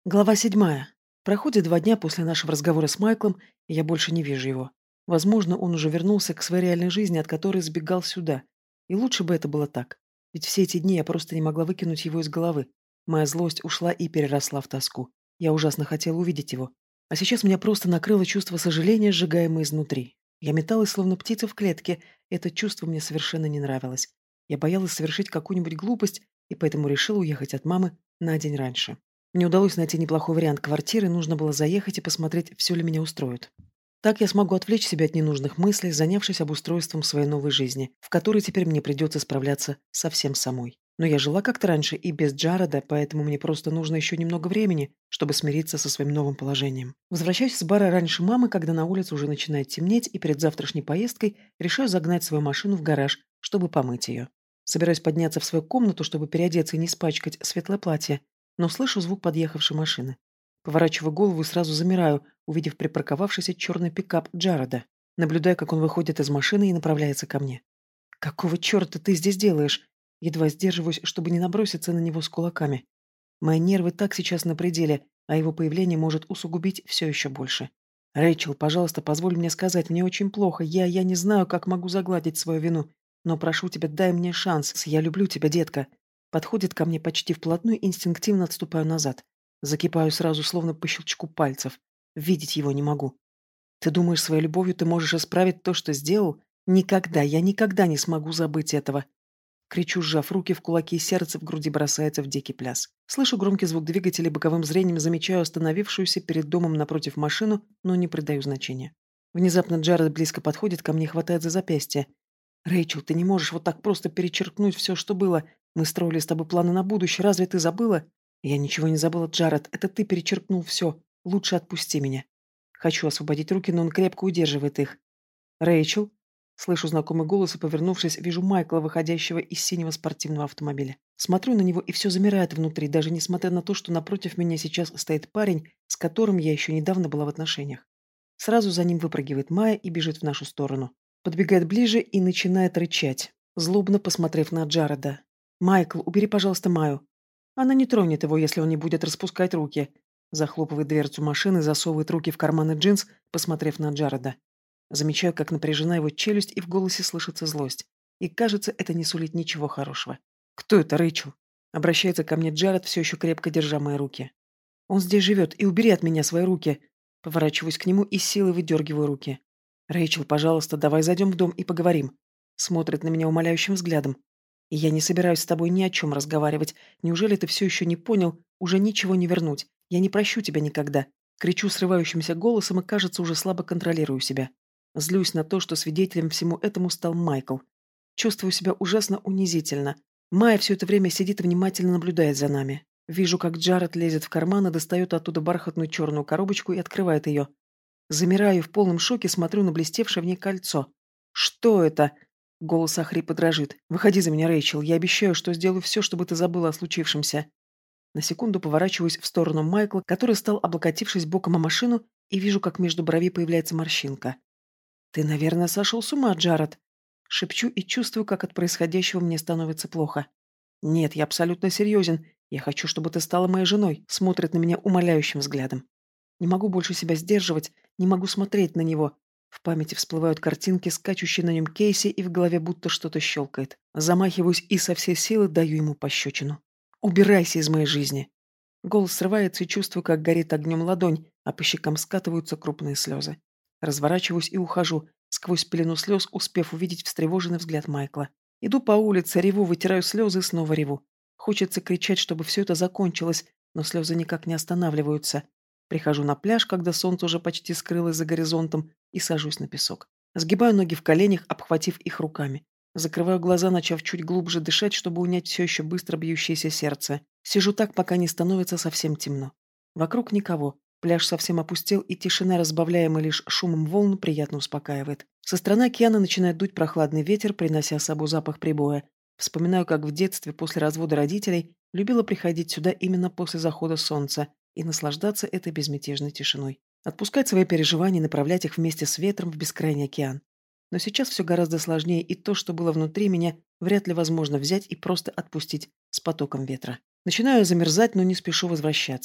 Глава 7. Проходит 2 дня после нашего разговора с Майклом, и я больше не вижу его. Возможно, он уже вернулся к своей реальной жизни, от которой сбегал сюда. И лучше бы это было так. Ведь все эти дни я просто не могла выкинуть его из головы. Моя злость ушла и переросла в тоску. Я ужасно хотела увидеть его. А сейчас меня просто накрыло чувство сожаления, сжигаемое изнутри. Я металась, словно птица в клетке. Это чувство мне совершенно не нравилось. Я боялась совершить какую-нибудь глупость, и поэтому решила уехать от мамы на день раньше. Мне удалось найти неплохой вариант квартиры, нужно было заехать и посмотреть, все ли меня устроит. Так я смогу отвлечь себя от ненужных мыслей, занявшись обустройством своей новой жизни, в которой теперь мне придется справляться совсем самой. Но я жила как-то раньше и без Джареда, поэтому мне просто нужно еще немного времени, чтобы смириться со своим новым положением. Возвращаюсь с бара раньше мамы, когда на улице уже начинает темнеть, и перед завтрашней поездкой решаю загнать свою машину в гараж, чтобы помыть ее. Собираюсь подняться в свою комнату, чтобы переодеться и не испачкать светлое платье, но слышу звук подъехавшей машины. Поворачиваю голову и сразу замираю, увидев припарковавшийся черный пикап Джареда. Наблюдаю, как он выходит из машины и направляется ко мне. «Какого черта ты здесь делаешь?» Едва сдерживаюсь, чтобы не наброситься на него с кулаками. Мои нервы так сейчас на пределе, а его появление может усугубить все еще больше. «Рэйчел, пожалуйста, позволь мне сказать, мне очень плохо. Я не знаю, как могу загладить свою вину. Но прошу тебя, дай мне шанс. Я люблю тебя, детка». Подходит ко мне почти вплотную, инстинктивно отступаю назад. Закипаю сразу, словно по щелчку пальцев. Видеть его не могу. «Ты думаешь, своей любовью ты можешь исправить то, что сделал? Никогда, я никогда не смогу забыть этого». Кричу, сжав руки в кулаки, и сердце в груди бросается в дикий пляс. Слышу громкий звук двигателя, боковым зрением замечаю остановившуюся перед домом напротив машину, но не придаю значения. Внезапно Джаред близко подходит ко мне и хватает за запястье. «Рэйчел, ты не можешь вот так просто перечеркнуть все, что было. Мы строили с тобой планы на будущее, разве ты забыла?» «Я ничего не забыла, Джаред, это ты перечеркнул все. Лучше отпусти меня». Хочу освободить руки, но он крепко удерживает их. «Рэйчел?» Слышу знакомый голос и, повернувшись, вижу Майкла, выходящего из синего спортивного автомобиля. Смотрю на него, и все замирает внутри, даже несмотря на то, что напротив меня сейчас стоит парень, с которым я еще недавно была в отношениях. Сразу за ним выпрыгивает Майя и бежит в нашу сторону. Подбегает ближе и начинает рычать, злобно посмотрев на Джареда. «Майкл, убери, пожалуйста, Майю». Она не тронет его, если он не будет распускать руки. Захлопывает дверцу машины, засовывает руки в карманы джинс, посмотрев на Джареда. Замечаю, как напряжена его челюсть, и в голосе слышится злость. И кажется, это не сулит ничего хорошего. «Кто это, Рэйчел?» Обращается ко мне Джаред, все еще крепко держа мои руки. «Он здесь живет, и убери от меня свои руки!» Поворачиваюсь к нему и с силой выдергиваю руки. «Рэйчел, пожалуйста, давай зайдем в дом и поговорим». Смотрит на меня умоляющим взглядом. «И я не собираюсь с тобой ни о чем разговаривать. Неужели ты все еще не понял? Уже ничего не вернуть. Я не прощу тебя никогда». Кричу срывающимся голосом и, кажется, уже слабо контролирую себя. Злюсь на то, что свидетелем всему этому стал Майкл. Чувствую себя ужасно унизительно. Майя все это время сидит и внимательно наблюдает за нами. Вижу, как Джаред лезет в карман и достает оттуда бархатную черную коробочку и открывает ее. Замираю в полном шоке, смотрю на блестевшее в ней кольцо. «Что это?» Голос охрипа дрожит. «Выходи за меня, Рэйчел. Я обещаю, что сделаю все, чтобы ты забыла о случившемся». На секунду поворачиваюсь в сторону Майкла, который стал, облокотившись боком о машину, и вижу, как между бровей появляется морщинка. «Ты, наверное, сошел с ума, Джаред?» Шепчу и чувствую, как от происходящего мне становится плохо. «Нет, я абсолютно серьезен. Я хочу, чтобы ты стала моей женой», смотрит на меня умоляющим взглядом. Не могу больше себя сдерживать, не могу смотреть на него. В памяти всплывают картинки, скачущие на нем Кейси, и в голове будто что-то щелкает. Замахиваюсь и со всей силы даю ему пощечину. «Убирайся из моей жизни!» Голос срывается и чувствую, как горит огнем ладонь, а по щекам скатываются крупные слезы. Разворачиваюсь и ухожу, сквозь пелену слез, успев увидеть встревоженный взгляд Майкла. Иду по улице, реву, вытираю слезы и снова реву. Хочется кричать, чтобы все это закончилось, но слезы никак не останавливаются. Прихожу на пляж, когда солнце уже почти скрылось за горизонтом, и сажусь на песок. Сгибаю ноги в коленях, обхватив их руками. Закрываю глаза, начав чуть глубже дышать, чтобы унять все еще быстро бьющееся сердце. Сижу так, пока не становится совсем темно. Вокруг никого. Пляж совсем опустел, и тишина, разбавляемая лишь шумом волн, приятно успокаивает. Со стороны океана начинает дуть прохладный ветер, принося с собой запах прибоя. Вспоминаю, как в детстве, после развода родителей, любила приходить сюда именно после захода солнца и наслаждаться этой безмятежной тишиной. Отпускать свои переживания и направлять их вместе с ветром в бескрайний океан. Но сейчас все гораздо сложнее, и то, что было внутри меня, вряд ли возможно взять и просто отпустить с потоком ветра. Начинаю замерзать, но не спешу возвращаться.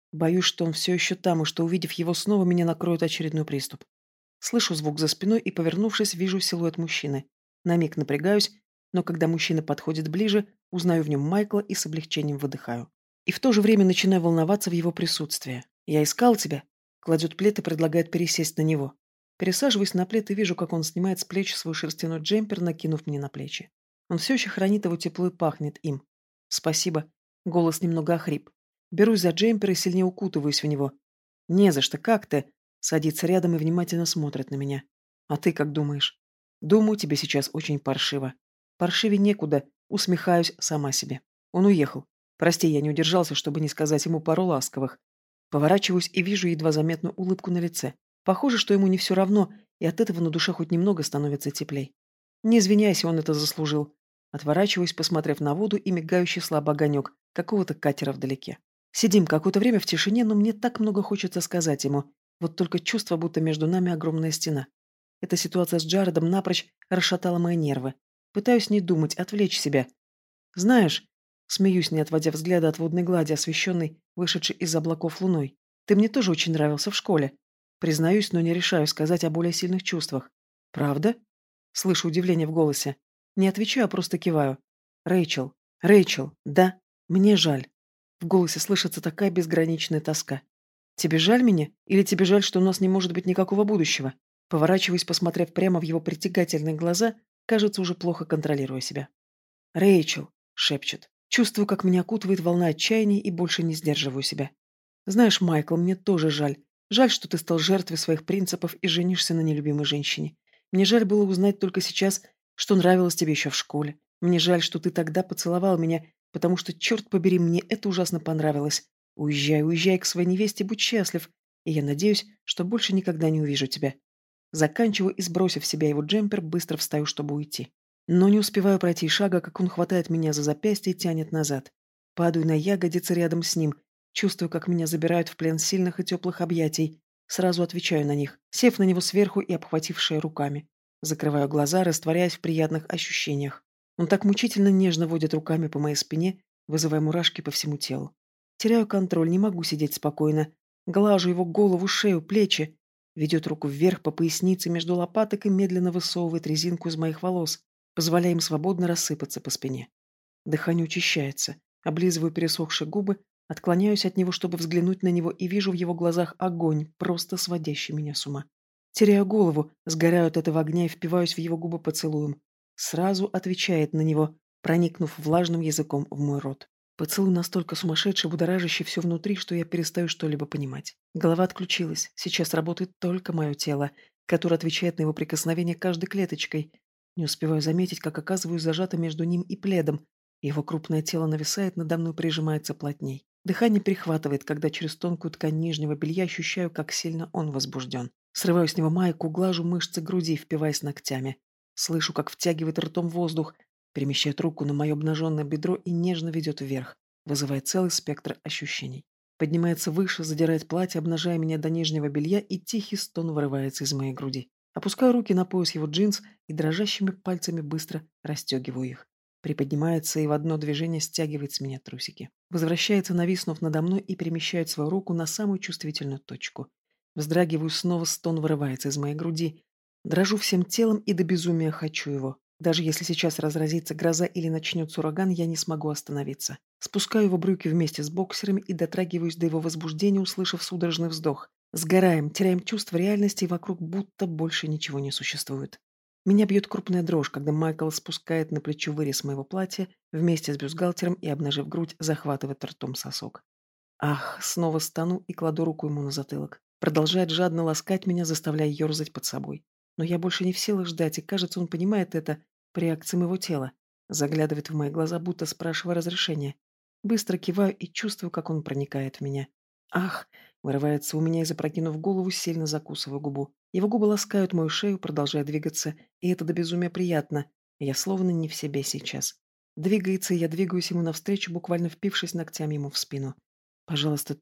Боюсь, что он все еще там, и что, увидев его снова, меня накроет очередной приступ. Слышу звук за спиной и, повернувшись, вижу силуэт мужчины. На миг напрягаюсь, но когда мужчина подходит ближе, узнаю в нем Майкла и с облегчением выдыхаю. И в то же время начинаю волноваться в его присутствии. «Я искал тебя», — кладет плед и предлагает пересесть на него. Пересаживаюсь на плед и вижу, как он снимает с плеч свой шерстяной джемпер, накинув мне на плечи. Он все еще хранит его тепло и пахнет им. «Спасибо». Голос немного охрип. Берусь за джемпер и сильнее укутываюсь в него. «Не за что, как ты?» Садится рядом и внимательно смотрит на меня. «А ты как думаешь?» «Думаю, тебе сейчас очень паршиво». «Паршивее некуда», усмехаюсь сама себе. Он уехал. Прости, я не удержался, чтобы не сказать ему пару ласковых. Поворачиваюсь и вижу едва заметную улыбку на лице. Похоже, что ему не все равно, и от этого на душе хоть немного становится теплей. Не извиняйся, он это заслужил. Отворачиваюсь, посмотрев на воду и мигающий слабый огонек какого-то катера вдалеке. Сидим какое-то время в тишине, но мне так много хочется сказать ему. Вот только чувство, будто между нами огромная стена. Эта ситуация с Джаредом напрочь расшатала мои нервы. Пытаюсь не думать, отвлечь себя. Знаешь, смеюсь, не отводя взгляда от водной глади, освещенной, вышедшей из облаков луной. Ты мне тоже очень нравился в школе. Признаюсь, но не решаю сказать о более сильных чувствах. Правда? Слышу удивление в голосе. Не отвечаю, а просто киваю. Рэйчел. Рэйчел. Да. Мне жаль. В голосе слышится такая безграничная тоска. Тебе жаль меня? Или тебе жаль, что у нас не может быть никакого будущего? Поворачиваясь, посмотрев прямо в его притягательные глаза, кажется, уже плохо контролируя себя. «Рэйчел», — шепчет. Чувствую, как меня окутывает волна отчаяния и больше не сдерживаю себя. «Знаешь, Майкл, мне тоже жаль. Жаль, что ты стал жертвой своих принципов и женишься на нелюбимой женщине. Мне жаль было узнать только сейчас, что нравилось тебе еще в школе. Мне жаль, что ты тогда поцеловал меня, потому что, черт побери, мне это ужасно понравилось. Уезжай, уезжай к своей невесте, будь счастлив. И я надеюсь, что больше никогда не увижу тебя». Заканчиваю и, сбросив с себя его джемпер, быстро встаю, чтобы уйти. Но не успеваю пройти шага, как он хватает меня за запястье и тянет назад. Падаю на ягодицы рядом с ним. Чувствую, как меня забирают в плен сильных и теплых объятий. Сразу отвечаю на них, сев на него сверху и обхватив шею руками. Закрываю глаза, растворяясь в приятных ощущениях. Он так мучительно нежно водит руками по моей спине, вызывая мурашки по всему телу. Теряю контроль, не могу сидеть спокойно. Глажу его голову, шею, плечи. Ведет руку вверх по пояснице между лопаток и медленно высовывает резинку из моих волос, позволяя им свободно рассыпаться по спине. Дыхание учащается. Облизываю пересохшие губы, отклоняюсь от него, чтобы взглянуть на него, и вижу в его глазах огонь, просто сводящий меня с ума. Теряю голову, сгораю от этого огня и впиваюсь в его губы поцелуем. Сразу отвечает на него, проникнув влажным языком в мой рот. Поцелуй настолько сумасшедший, будоражащий все внутри, что я перестаю что-либо понимать. Голова отключилась. Сейчас работает только мое тело, которое отвечает на его прикосновение каждой клеточкой. Не успеваю заметить, как оказываюсь зажата между ним и пледом. Его крупное тело нависает надо мной, прижимается плотней. Дыхание перехватывает, когда через тонкую ткань нижнего белья ощущаю, как сильно он возбужден. Срываю с него майку, глажу мышцы груди, впиваясь ногтями. Слышу, как втягивает ртом воздух, перемещает руку на мое обнаженное бедро и нежно ведет вверх, вызывая целый спектр ощущений. Поднимается выше, задирает платье, обнажая меня до нижнего белья, и тихий стон вырывается из моей груди. Опускаю руки на пояс его джинс и дрожащими пальцами быстро расстегиваю их. Приподнимается и в одно движение стягивает с меня трусики. Возвращается, нависнув надо мной, и перемещает свою руку на самую чувствительную точку. Вздрагиваю, снова стон вырывается из моей груди. Дрожу всем телом и до безумия хочу его. Даже если сейчас разразится гроза или начнется ураган, я не смогу остановиться. Спускаю его брюки вместе с боксерами и дотрагиваюсь до его возбуждения, услышав судорожный вздох. Сгораем, теряем чувство реальности, и вокруг будто больше ничего не существует. Меня бьет крупная дрожь, когда Майкл спускает на плечо вырез моего платья вместе с бюстгальтером и, обнажив грудь, захватывает ртом сосок. Ах, снова стану и кладу руку ему на затылок. Продолжает жадно ласкать меня, заставляя ерзать под собой. Но я больше не в силах ждать, и, кажется, он понимает это по реакции моего тела. Заглядывает в мои глаза, будто спрашивая разрешения. Быстро киваю и чувствую, как он проникает в меня. Ах, вырывается у меня и, запрокинув голову, сильно закусываю губу. Его губы ласкают мою шею, продолжая двигаться, и это до безумия приятно. Я словно не в себе сейчас. Двигается, и я двигаюсь ему навстречу, буквально впившись ногтями ему в спину. «Пожалуйста,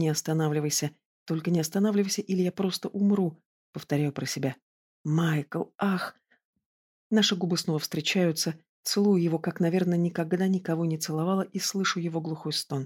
только не останавливайся, или я просто умру», — повторяю про себя. «Майкл, ах!» Наши губы снова встречаются, целую его, как, наверное, никогда никого не целовала, и слышу его глухой стон.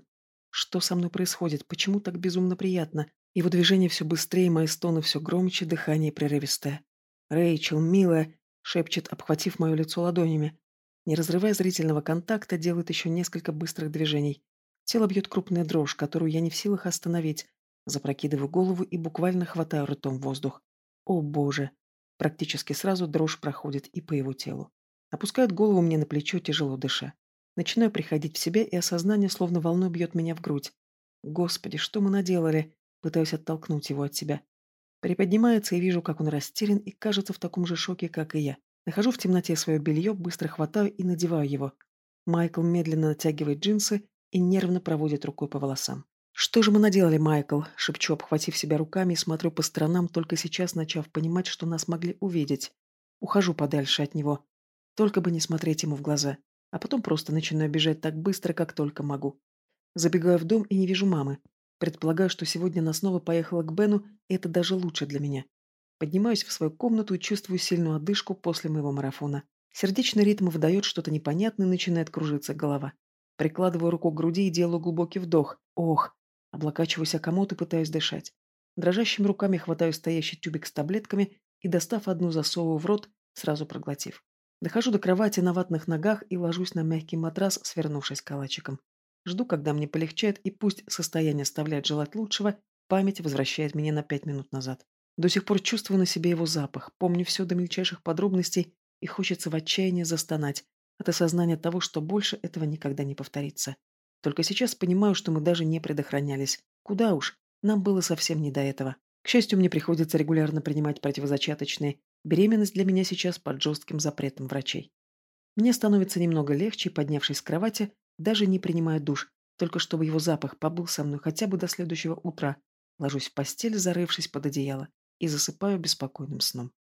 Что со мной происходит? Почему так безумно приятно? Его движение все быстрее, мои стоны все громче, дыхание прерывистое. «Рэйчел, милая!» — шепчет, обхватив мое лицо ладонями. Не разрывая зрительного контакта, делает еще несколько быстрых движений. Тело бьет крупная дрожь, которую я не в силах остановить. Запрокидываю голову и буквально хватаю ртом воздух. О боже! Практически сразу дрожь проходит и по его телу. Опускает голову мне на плечо, тяжело дыша. Начинаю приходить в себя, и осознание словно волной бьет меня в грудь. Господи, что мы наделали? Пытаюсь оттолкнуть его от себя. Приподнимается и вижу, как он растерян и кажется в таком же шоке, как и я. Нахожу в темноте свое белье, быстро хватаю и надеваю его. Майкл медленно натягивает джинсы и нервно проводит рукой по волосам. «Что же мы наделали, Майкл?» — шепчу, обхватив себя руками и смотрю по сторонам, только сейчас начав понимать, что нас могли увидеть. Ухожу подальше от него. Только бы не смотреть ему в глаза. А потом просто начинаю бежать так быстро, как только могу. Забегаю в дом и не вижу мамы. Предполагаю, что сегодня она снова поехала к Бену, и это даже лучше для меня. Поднимаюсь в свою комнату и чувствую сильную одышку после моего марафона. Сердечный ритм выдает что-то непонятное, и начинает кружиться голова. Прикладываю руку к груди и делаю глубокий вдох. Ох! Облокачиваюсь о комод и пытаюсь дышать. Дрожащими руками хватаю стоящий тюбик с таблетками и, достав одну, засовываю в рот, сразу проглотив. Дохожу до кровати на ватных ногах и ложусь на мягкий матрас, свернувшись калачиком. Жду, когда мне полегчает, и пусть состояние оставляет желать лучшего, память возвращает меня на 5 минут назад. До сих пор чувствую на себе его запах, помню все до мельчайших подробностей, и хочется в отчаянии застонать от осознания того, что больше этого никогда не повторится. Только сейчас понимаю, что мы даже не предохранялись. Куда уж, нам было совсем не до этого. К счастью, мне приходится регулярно принимать противозачаточные. Беременность для меня сейчас под жестким запретом врачей. Мне становится немного легче, и, поднявшись с кровати, даже не принимая душ, только чтобы его запах побыл со мной хотя бы до следующего утра. Ложусь в постель, зарывшись под одеяло, и засыпаю беспокойным сном.